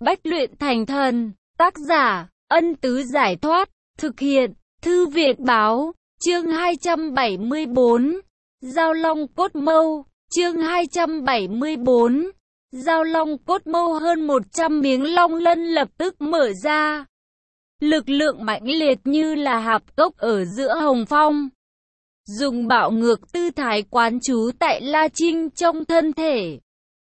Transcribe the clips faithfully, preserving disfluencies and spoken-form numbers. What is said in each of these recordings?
bách luyện thành thần. Tác giả, Ân Tứ Giải Thoát. Thực hiện, Thư Viện Báo. Chương hai trăm bảy mươi bốn. Giao Long Cốt Mâu. Chương hai trăm bảy mươi bốn. Giao Long Cốt Mâu. Hơn một trăm miếng long lân lập tức mở ra. Lực lượng mãnh liệt như là hạp cốc ở giữa hồng phong. Dùng bạo ngược tư thái quán trú tại La Trinh trong thân thể.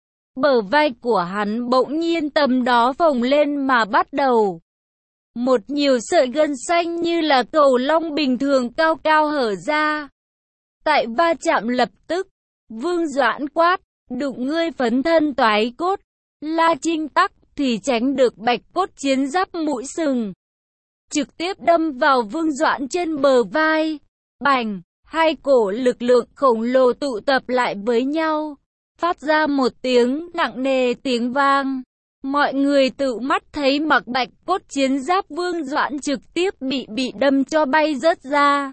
Bờ vai của hắn bỗng nhiên tầm đó phồng lên mà bắt đầu. Một nhiều sợi gân xanh như là cầu long bình thường cao cao hở ra. Tại va chạm lập tức, Vương Doãn quát, đụng ngươi phấn thân toái cốt. La Trinh tắc thì tránh được bạch cốt chiến giáp mũi sừng. Trực tiếp đâm vào Vương Doãn trên bờ vai. Bành, hai cổ lực lượng khổng lồ tụ tập lại với nhau. Phát ra một tiếng nặng nề tiếng vang. Mọi người tự mắt thấy mặc bạch cốt chiến giáp Vương Doãn trực tiếp bị bị đâm cho bay rớt ra.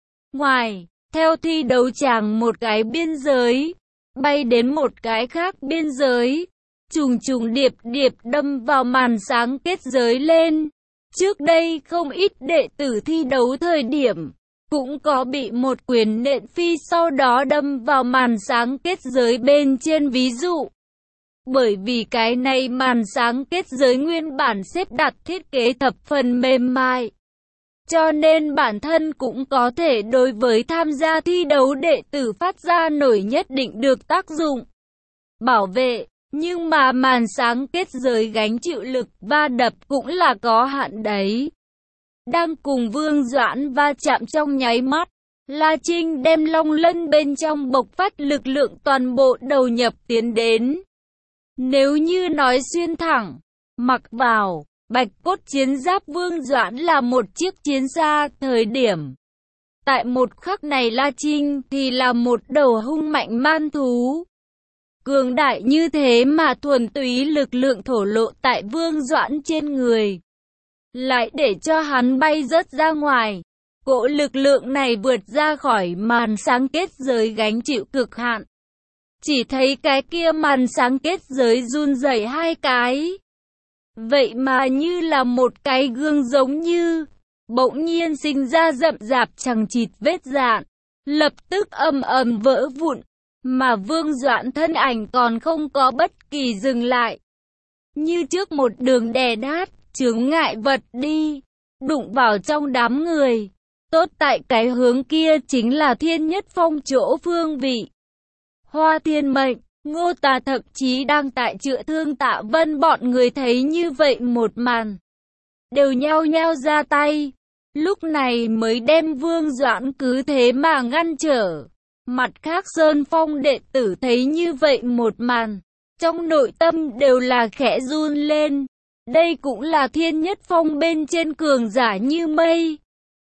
Ngoài, theo thi đấu chàng một cái biên giới, bay đến một cái khác biên giới, trùng trùng điệp điệp đâm vào màn sáng kết giới lên. Trước đây không ít đệ tử thi đấu thời điểm, cũng có bị một quyền nện phi sau đó đâm vào màn sáng kết giới bên trên ví dụ. Bởi vì cái này màn sáng kết giới nguyên bản xếp đặt thiết kế thập phần mềm mại. Cho nên bản thân cũng có thể đối với tham gia thi đấu đệ tử phát ra nổi nhất định được tác dụng. Bảo vệ, nhưng mà màn sáng kết giới gánh chịu lực va đập cũng là có hạn đấy. Đang cùng Vương Doãn va chạm trong nháy mắt, La Trinh đem long lân bên trong bộc phát lực lượng toàn bộ đầu nhập tiến đến. Nếu như nói xuyên thẳng, mặc vào, bạch cốt chiến giáp Vương Doãn là một chiếc chiến xa thời điểm. Tại một khắc này La Trinh thì là một đầu hung mạnh man thú. Cường đại như thế mà thuần túy lực lượng thổ lộ tại Vương Doãn trên người. Lại để cho hắn bay rớt ra ngoài. Cỗ lực lượng này vượt ra khỏi màn sáng kết giới gánh chịu cực hạn. Chỉ thấy cái kia màn sáng kết giới run rẩy hai cái. Vậy mà như là một cái gương giống như, bỗng nhiên sinh ra rậm rạp chằng chịt vết dạn. Lập tức ầm ầm vỡ vụn. Mà Vương Doãn thân ảnh còn không có bất kỳ dừng lại. Như trước một đường đè nát, chướng ngại vật đi, đụng vào trong đám người. Tốt tại cái hướng kia chính là Thiên Nhất Phong chỗ phương vị. Hoa Thiên Mệnh, Ngô Tà thậm chí đang tại chữa thương Tạ Vân bọn người thấy như vậy một màn. Đều nhao nhao ra tay, lúc này mới đem Vương Doãn cứ thế mà ngăn trở. Mặt khác Sơn Phong đệ tử thấy như vậy một màn, trong nội tâm đều là khẽ run lên. Đây cũng là Thiên Nhất Phong bên trên cường giả như mây.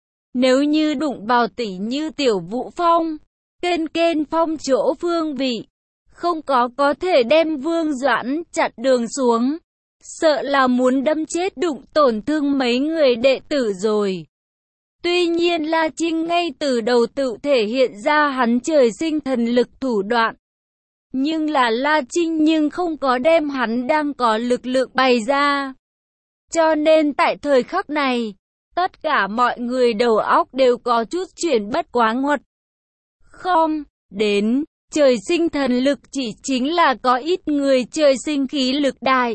Nếu như đụng vào tỷ như Tiểu Vũ Phong, Kên Kên Phong chỗ phương vị, không có có thể đem Vương Doãn chặn đường xuống. Sợ là muốn đâm chết đụng tổn thương mấy người đệ tử rồi. Tuy nhiên La Trinh ngay từ đầu tự thể hiện ra hắn trời sinh thần lực thủ đoạn. Nhưng là La Trinh nhưng không có đem hắn đang có lực lượng bày ra. Cho nên tại thời khắc này, tất cả mọi người đầu óc đều có chút chuyển bất quá ngoặt. Không, đến, trời sinh thần lực chỉ chính là có ít người trời sinh khí lực đại.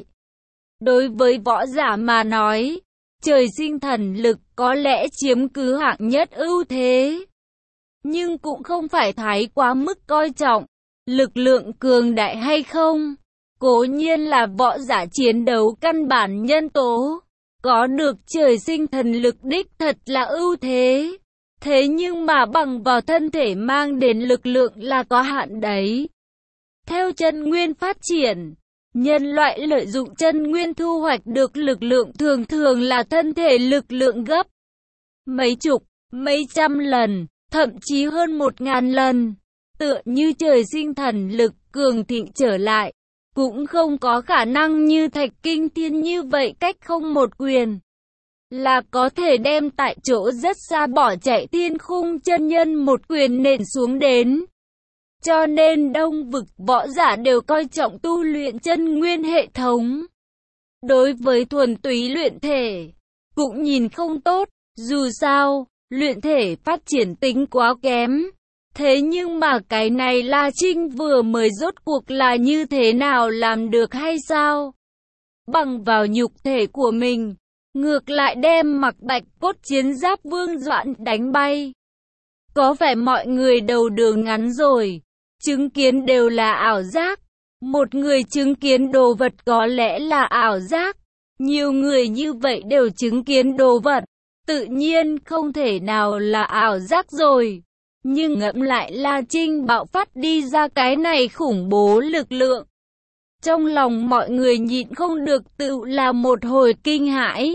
Đối với võ giả mà nói, trời sinh thần lực có lẽ chiếm cứ hạng nhất ưu thế. Nhưng cũng không phải thái quá mức coi trọng, lực lượng cường đại hay không. Cố nhiên là võ giả chiến đấu căn bản nhân tố. Có được trời sinh thần lực đích thật là ưu thế. Thế nhưng mà bằng vào thân thể mang đến lực lượng là có hạn đấy. Theo chân nguyên phát triển, nhân loại lợi dụng chân nguyên thu hoạch được lực lượng thường thường là thân thể lực lượng gấp mấy chục, mấy trăm lần, thậm chí hơn một ngàn lần. Tựa như trời sinh thần lực cường thịnh trở lại, cũng không có khả năng như Thạch Kinh Thiên như vậy cách không một quyền là có thể đem tại chỗ rất xa bỏ chạy Thiên Khung chân nhân một quyền nện xuống đến. Cho nên đông vực võ giả đều coi trọng tu luyện chân nguyên hệ thống. Đối với thuần túy luyện thể, cũng nhìn không tốt, dù sao, luyện thể phát triển tính quá kém. Thế nhưng mà cái này La Trinh vừa mới rốt cuộc là như thế nào làm được hay sao? Bằng vào nhục thể của mình, ngược lại đem mặc bạch cốt chiến giáp Vương Doãn đánh bay. Có vẻ mọi người đầu đường ngắn rồi, chứng kiến đều là ảo giác. Một người chứng kiến đồ vật có lẽ là ảo giác, nhiều người như vậy đều chứng kiến đồ vật, tự nhiên không thể nào là ảo giác rồi. Nhưng ngẫm lại La Trinh bạo phát đi ra cái này khủng bố lực lượng. Trong lòng mọi người nhịn không được tự là một hồi kinh hãi.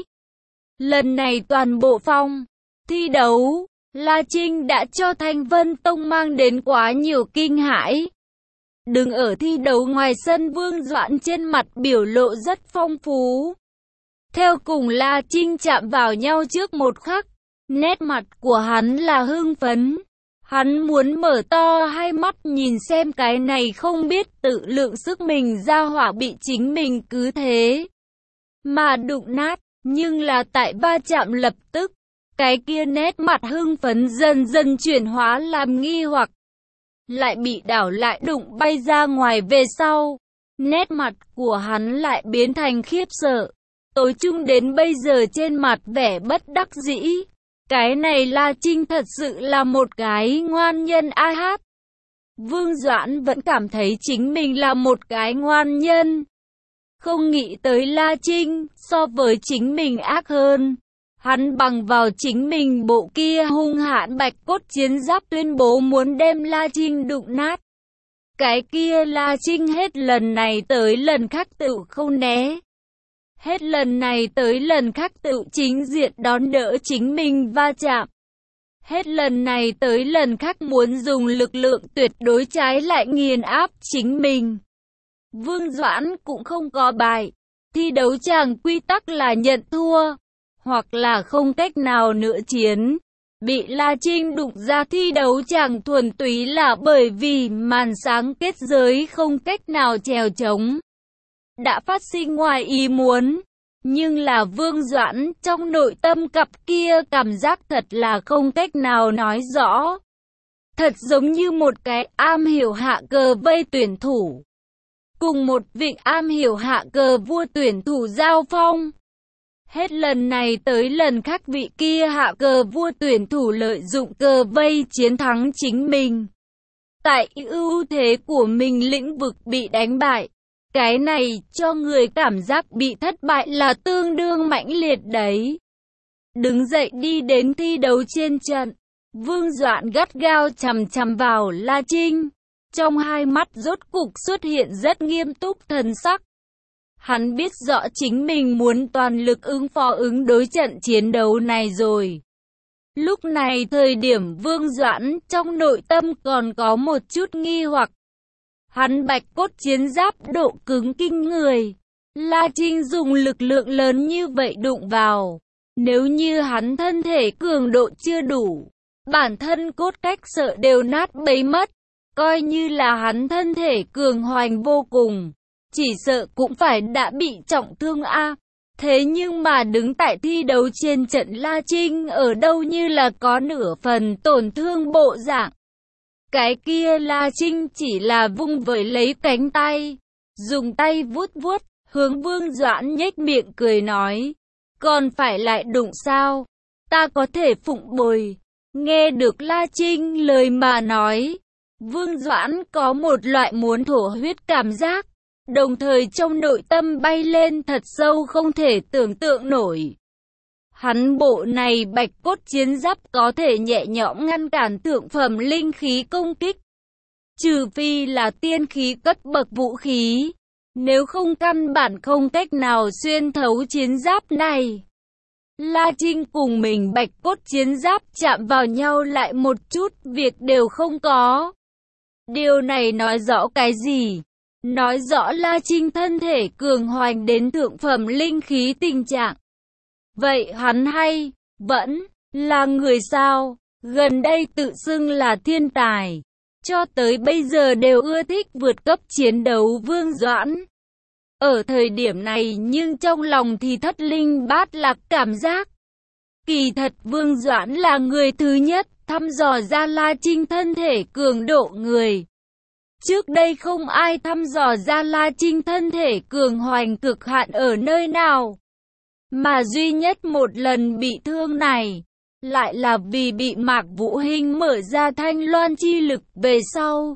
Lần này toàn bộ phong thi đấu, La Trinh đã cho Thanh Vân Tông mang đến quá nhiều kinh hãi. Đứng ở thi đấu ngoài sân, Vương Doãn trên mặt biểu lộ rất phong phú. Theo cùng La Trinh chạm vào nhau trước một khắc, nét mặt của hắn là hưng phấn. Hắn muốn mở to hai mắt nhìn xem cái này không biết tự lượng sức mình ra hỏa bị chính mình cứ thế mà đụng nát, nhưng là tại va chạm lập tức, cái kia nét mặt hưng phấn dần dần chuyển hóa làm nghi hoặc, lại bị đảo lại đụng bay ra ngoài về sau. Nét mặt của hắn lại biến thành khiếp sợ, tối chung đến bây giờ trên mặt vẻ bất đắc dĩ. Cái này La Trinh thật sự là một cái ngoan nhân a hát. Vương Doãn vẫn cảm thấy chính mình là một cái ngoan nhân. Không nghĩ tới La Trinh so với chính mình ác hơn. Hắn bằng vào chính mình bộ kia hung hãn bạch cốt chiến giáp tuyên bố muốn đem La Trinh đụng nát. Cái kia La Trinh hết lần này tới lần khác tự không né. Hết lần này tới lần khác tự chính diện đón đỡ chính mình va chạm. Hết lần này tới lần khác muốn dùng lực lượng tuyệt đối trái lại nghiền áp chính mình. Vương Doãn cũng không có bài. Thi đấu chàng quy tắc là nhận thua, hoặc là không cách nào nữa chiến. Bị La Trinh đụng ra thi đấu chàng thuần túy là bởi vì màn sáng kết giới không cách nào chèo chống. Đã phát sinh ngoài ý muốn, nhưng là Vương Doãn trong nội tâm cặp kia cảm giác thật là không cách nào nói rõ. Thật giống như một cái am hiểu hạ cờ vây tuyển thủ, cùng một vị am hiểu hạ cờ vua tuyển thủ giao phong. Hết lần này tới lần khác vị kia hạ cờ vua tuyển thủ lợi dụng cờ vây chiến thắng chính mình. Tại ưu thế của mình lĩnh vực bị đánh bại. Cái này cho người cảm giác bị thất bại là tương đương mãnh liệt đấy. Đứng dậy đi đến thi đấu trên trận, Vương Doãn gắt gao chằm chằm vào La Trinh. Trong hai mắt rốt cục xuất hiện rất nghiêm túc thần sắc. Hắn biết rõ chính mình muốn toàn lực ứng phó ứng đối trận chiến đấu này rồi. Lúc này thời điểm Vương Doãn trong nội tâm còn có một chút nghi hoặc. Hắn bạch cốt chiến giáp độ cứng kinh người. La Trinh dùng lực lượng lớn như vậy đụng vào. Nếu như hắn thân thể cường độ chưa đủ, bản thân cốt cách sợ đều nát bấy mất. Coi như là hắn thân thể cường hoành vô cùng, chỉ sợ cũng phải đã bị trọng thương a. Thế nhưng mà đứng tại thi đấu trên trận La Trinh ở đâu như là có nửa phần tổn thương bộ dạng. Cái kia La Trinh chỉ là vung vẩy lấy cánh tay, dùng tay vuốt vuốt, hướng Vương Doãn nhếch miệng cười nói, còn phải lại đụng sao, ta có thể phụng bồi. Nghe được La Trinh lời mà nói, Vương Doãn có một loại muốn thổ huyết cảm giác, đồng thời trong nội tâm bay lên thật sâu không thể tưởng tượng nổi. Hắn bộ này bạch cốt chiến giáp có thể nhẹ nhõm ngăn cản thượng phẩm linh khí công kích. Trừ phi là tiên khí cấp bậc vũ khí, nếu không căn bản không cách nào xuyên thấu chiến giáp này. La Trinh cùng mình bạch cốt chiến giáp chạm vào nhau lại một chút việc đều không có. Điều này nói rõ cái gì? Nói rõ La Trinh thân thể cường hoành đến thượng phẩm linh khí tình trạng. Vậy hắn hay, vẫn, là người sao? Gần đây tự xưng là thiên tài. Cho tới bây giờ đều ưa thích vượt cấp chiến đấu Vương Doãn. Ở thời điểm này nhưng trong lòng thì thất linh bát lạc cảm giác. Kỳ thật Vương Doãn là người thứ nhất thăm dò ra La Trinh thân thể cường độ người. Trước đây không ai thăm dò ra La Trinh thân thể cường hoành cực hạn ở nơi nào. Mà duy nhất một lần bị thương này, lại là vì bị Mạc Vũ Hinh mở ra thanh loan chi lực về sau.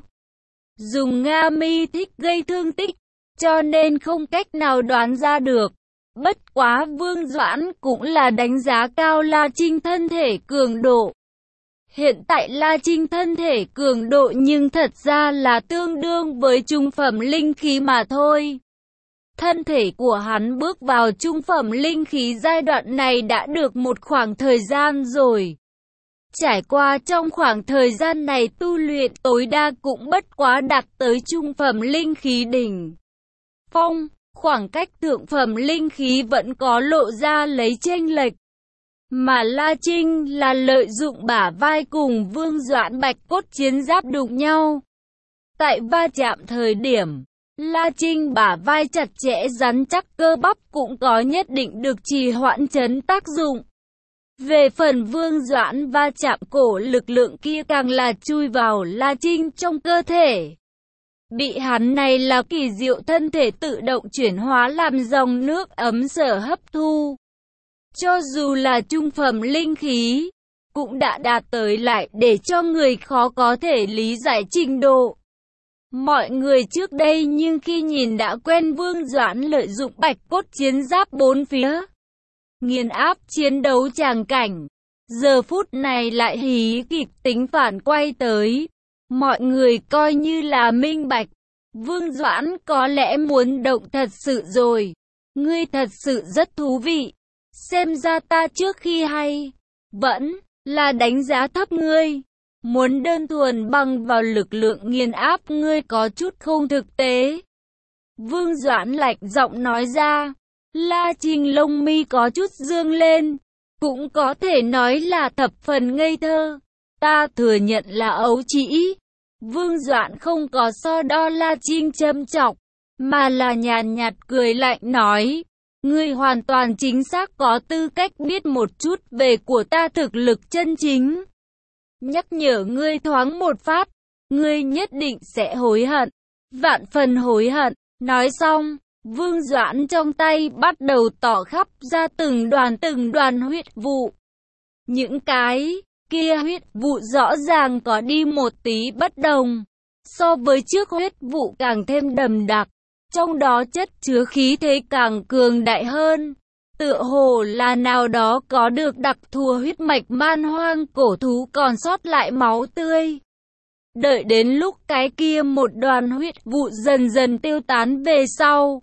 Dùng Nga mi thích gây thương tích, cho nên không cách nào đoán ra được. Bất quá Vương Doãn cũng là đánh giá cao La Trinh thân thể cường độ. Hiện tại La Trinh thân thể cường độ nhưng thật ra là tương đương với trung phẩm linh khí mà thôi. Thân thể của hắn bước vào trung phẩm linh khí giai đoạn này đã được một khoảng thời gian rồi. Trải qua trong khoảng thời gian này tu luyện tối đa cũng bất quá đạt tới trung phẩm linh khí đỉnh phong, khoảng cách thượng phẩm linh khí vẫn có lộ ra lấy chênh lệch. Mà La Trinh là lợi dụng bả vai cùng Vương Doãn bạch cốt chiến giáp đụng nhau. Tại va chạm thời điểm, La Trinh bả vai chặt chẽ rắn chắc cơ bắp cũng có nhất định được trì hoãn chấn tác dụng. Về phần Vương Doãn va chạm cổ lực lượng kia càng là chui vào La Trinh trong cơ thể. Bị hắn này là kỳ diệu thân thể tự động chuyển hóa làm dòng nước ấm sở hấp thu. Cho dù là trung phẩm linh khí, cũng đã đạt tới lại để cho người khó có thể lý giải trình độ. Mọi người trước đây nhưng khi nhìn đã quen Vương Doãn lợi dụng bạch cốt chiến giáp bốn phía, nghiền áp chiến đấu tràng cảnh. Giờ phút này lại hí kịch tính phản quay tới. Mọi người coi như là minh bạch. Vương Doãn có lẽ muốn động thật sự rồi. Ngươi thật sự rất thú vị. Xem ra ta trước khi hay, vẫn là đánh giá thấp ngươi. Muốn đơn thuần bằng vào lực lượng nghiền áp ngươi có chút không thực tế. Vương Doãn lạnh giọng nói ra. La Trinh lông mi có chút dương lên. Cũng có thể nói là thập phần ngây thơ. Ta thừa nhận là ấu trĩ. Vương Doãn không có so đo La Trinh châm chọc, mà là nhàn nhạt cười lạnh nói. Ngươi hoàn toàn chính xác có tư cách biết một chút về của ta thực lực chân chính. Nhắc nhở ngươi thoáng một phát, ngươi nhất định sẽ hối hận, vạn phần hối hận. Nói xong, Vương Doãn trong tay bắt đầu tỏ khắp ra từng đoàn từng đoàn huyết vụ. Những cái kia huyết vụ rõ ràng có đi một tí bất đồng, so với trước huyết vụ càng thêm đậm đặc. Trong đó chất chứa khí thế càng cường đại hơn, tựa hồ là nào đó có được đặc thù huyết mạch man hoang cổ thú còn sót lại máu tươi. Đợi đến lúc cái kia một đoàn huyết vụ dần dần tiêu tán về sau,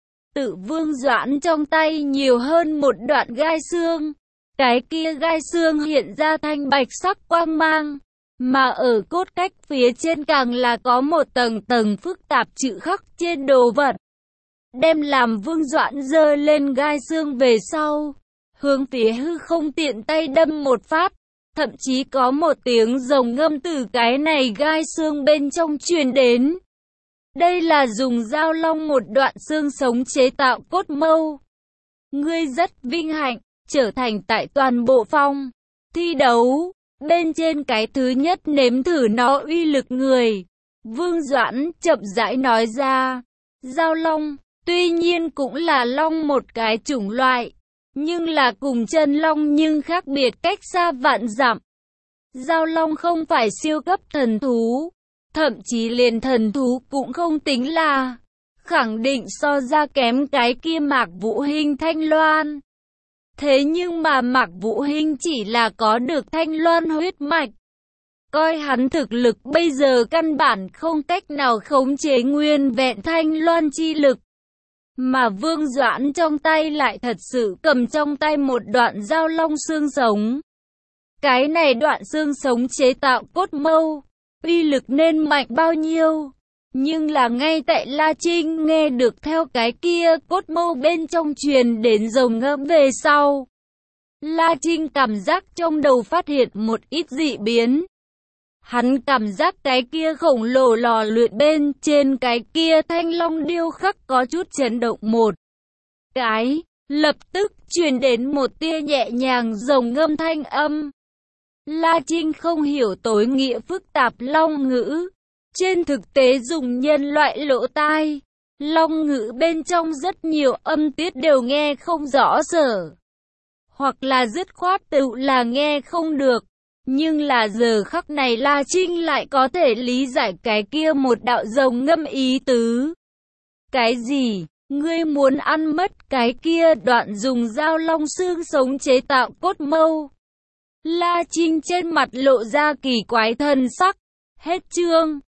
tự Vương Doãn trong tay nhiều hơn một đoạn gai xương. Cái kia gai xương hiện ra thanh bạch sắc quang mang, mà ở cốt cách phía trên càng là có một tầng tầng phức tạp chữ khắc trên đồ vật. Đem làm Vương Doãn giơ lên gai xương về sau, hướng phía hư không tiện tay đâm một phát, thậm chí có một tiếng rồng ngâm từ cái này gai xương bên trong truyền đến. Đây là dùng dao long một đoạn xương sống chế tạo cốt mâu. Ngươi rất vinh hạnh, trở thành tại toàn bộ phong thi đấu bên trên cái thứ nhất nếm thử nó uy lực người. Vương Doãn chậm rãi nói ra. Dao long, tuy nhiên cũng là long một cái chủng loại, nhưng là cùng chân long nhưng khác biệt cách xa vạn dặm. Dao long không phải siêu cấp thần thú, thậm chí liền thần thú cũng không tính là, khẳng định so ra kém cái kia Mạc Vũ Hinh thanh loan. Thế nhưng mà Mạc Vũ Hinh chỉ là có được thanh loan huyết mạch. Coi hắn thực lực bây giờ căn bản không cách nào khống chế nguyên vẹn thanh loan chi lực. Mà Vương Doãn trong tay lại thật sự cầm trong tay một đoạn dao long xương sống. Cái này đoạn xương sống chế tạo cốt mâu, uy lực nên mạnh bao nhiêu. Nhưng là ngay tại La Trinh nghe được theo cái kia cốt mâu bên trong truyền đến rồng ngâm về sau, La Trinh cảm giác trong đầu phát hiện một ít dị biến. Hắn cảm giác cái kia khổng lồ lò luyện bên trên cái kia thanh long điêu khắc có chút chấn động một cái, lập tức truyền đến một tia nhẹ nhàng rồng ngâm thanh âm. La Trinh không hiểu tối nghĩa phức tạp long ngữ. Trên thực tế dùng nhân loại lỗ tai, long ngữ bên trong rất nhiều âm tiết đều nghe không rõ sở. Hoặc là dứt khoát tự là nghe không được. Nhưng là giờ khắc này La Trinh lại có thể lý giải cái kia một đạo rồng ngâm ý tứ. Cái gì? Ngươi muốn ăn mất cái kia đoạn dùng dao long xương sống chế tạo cốt mâu. La Trinh trên mặt lộ ra kỳ quái thần sắc. Hết chương.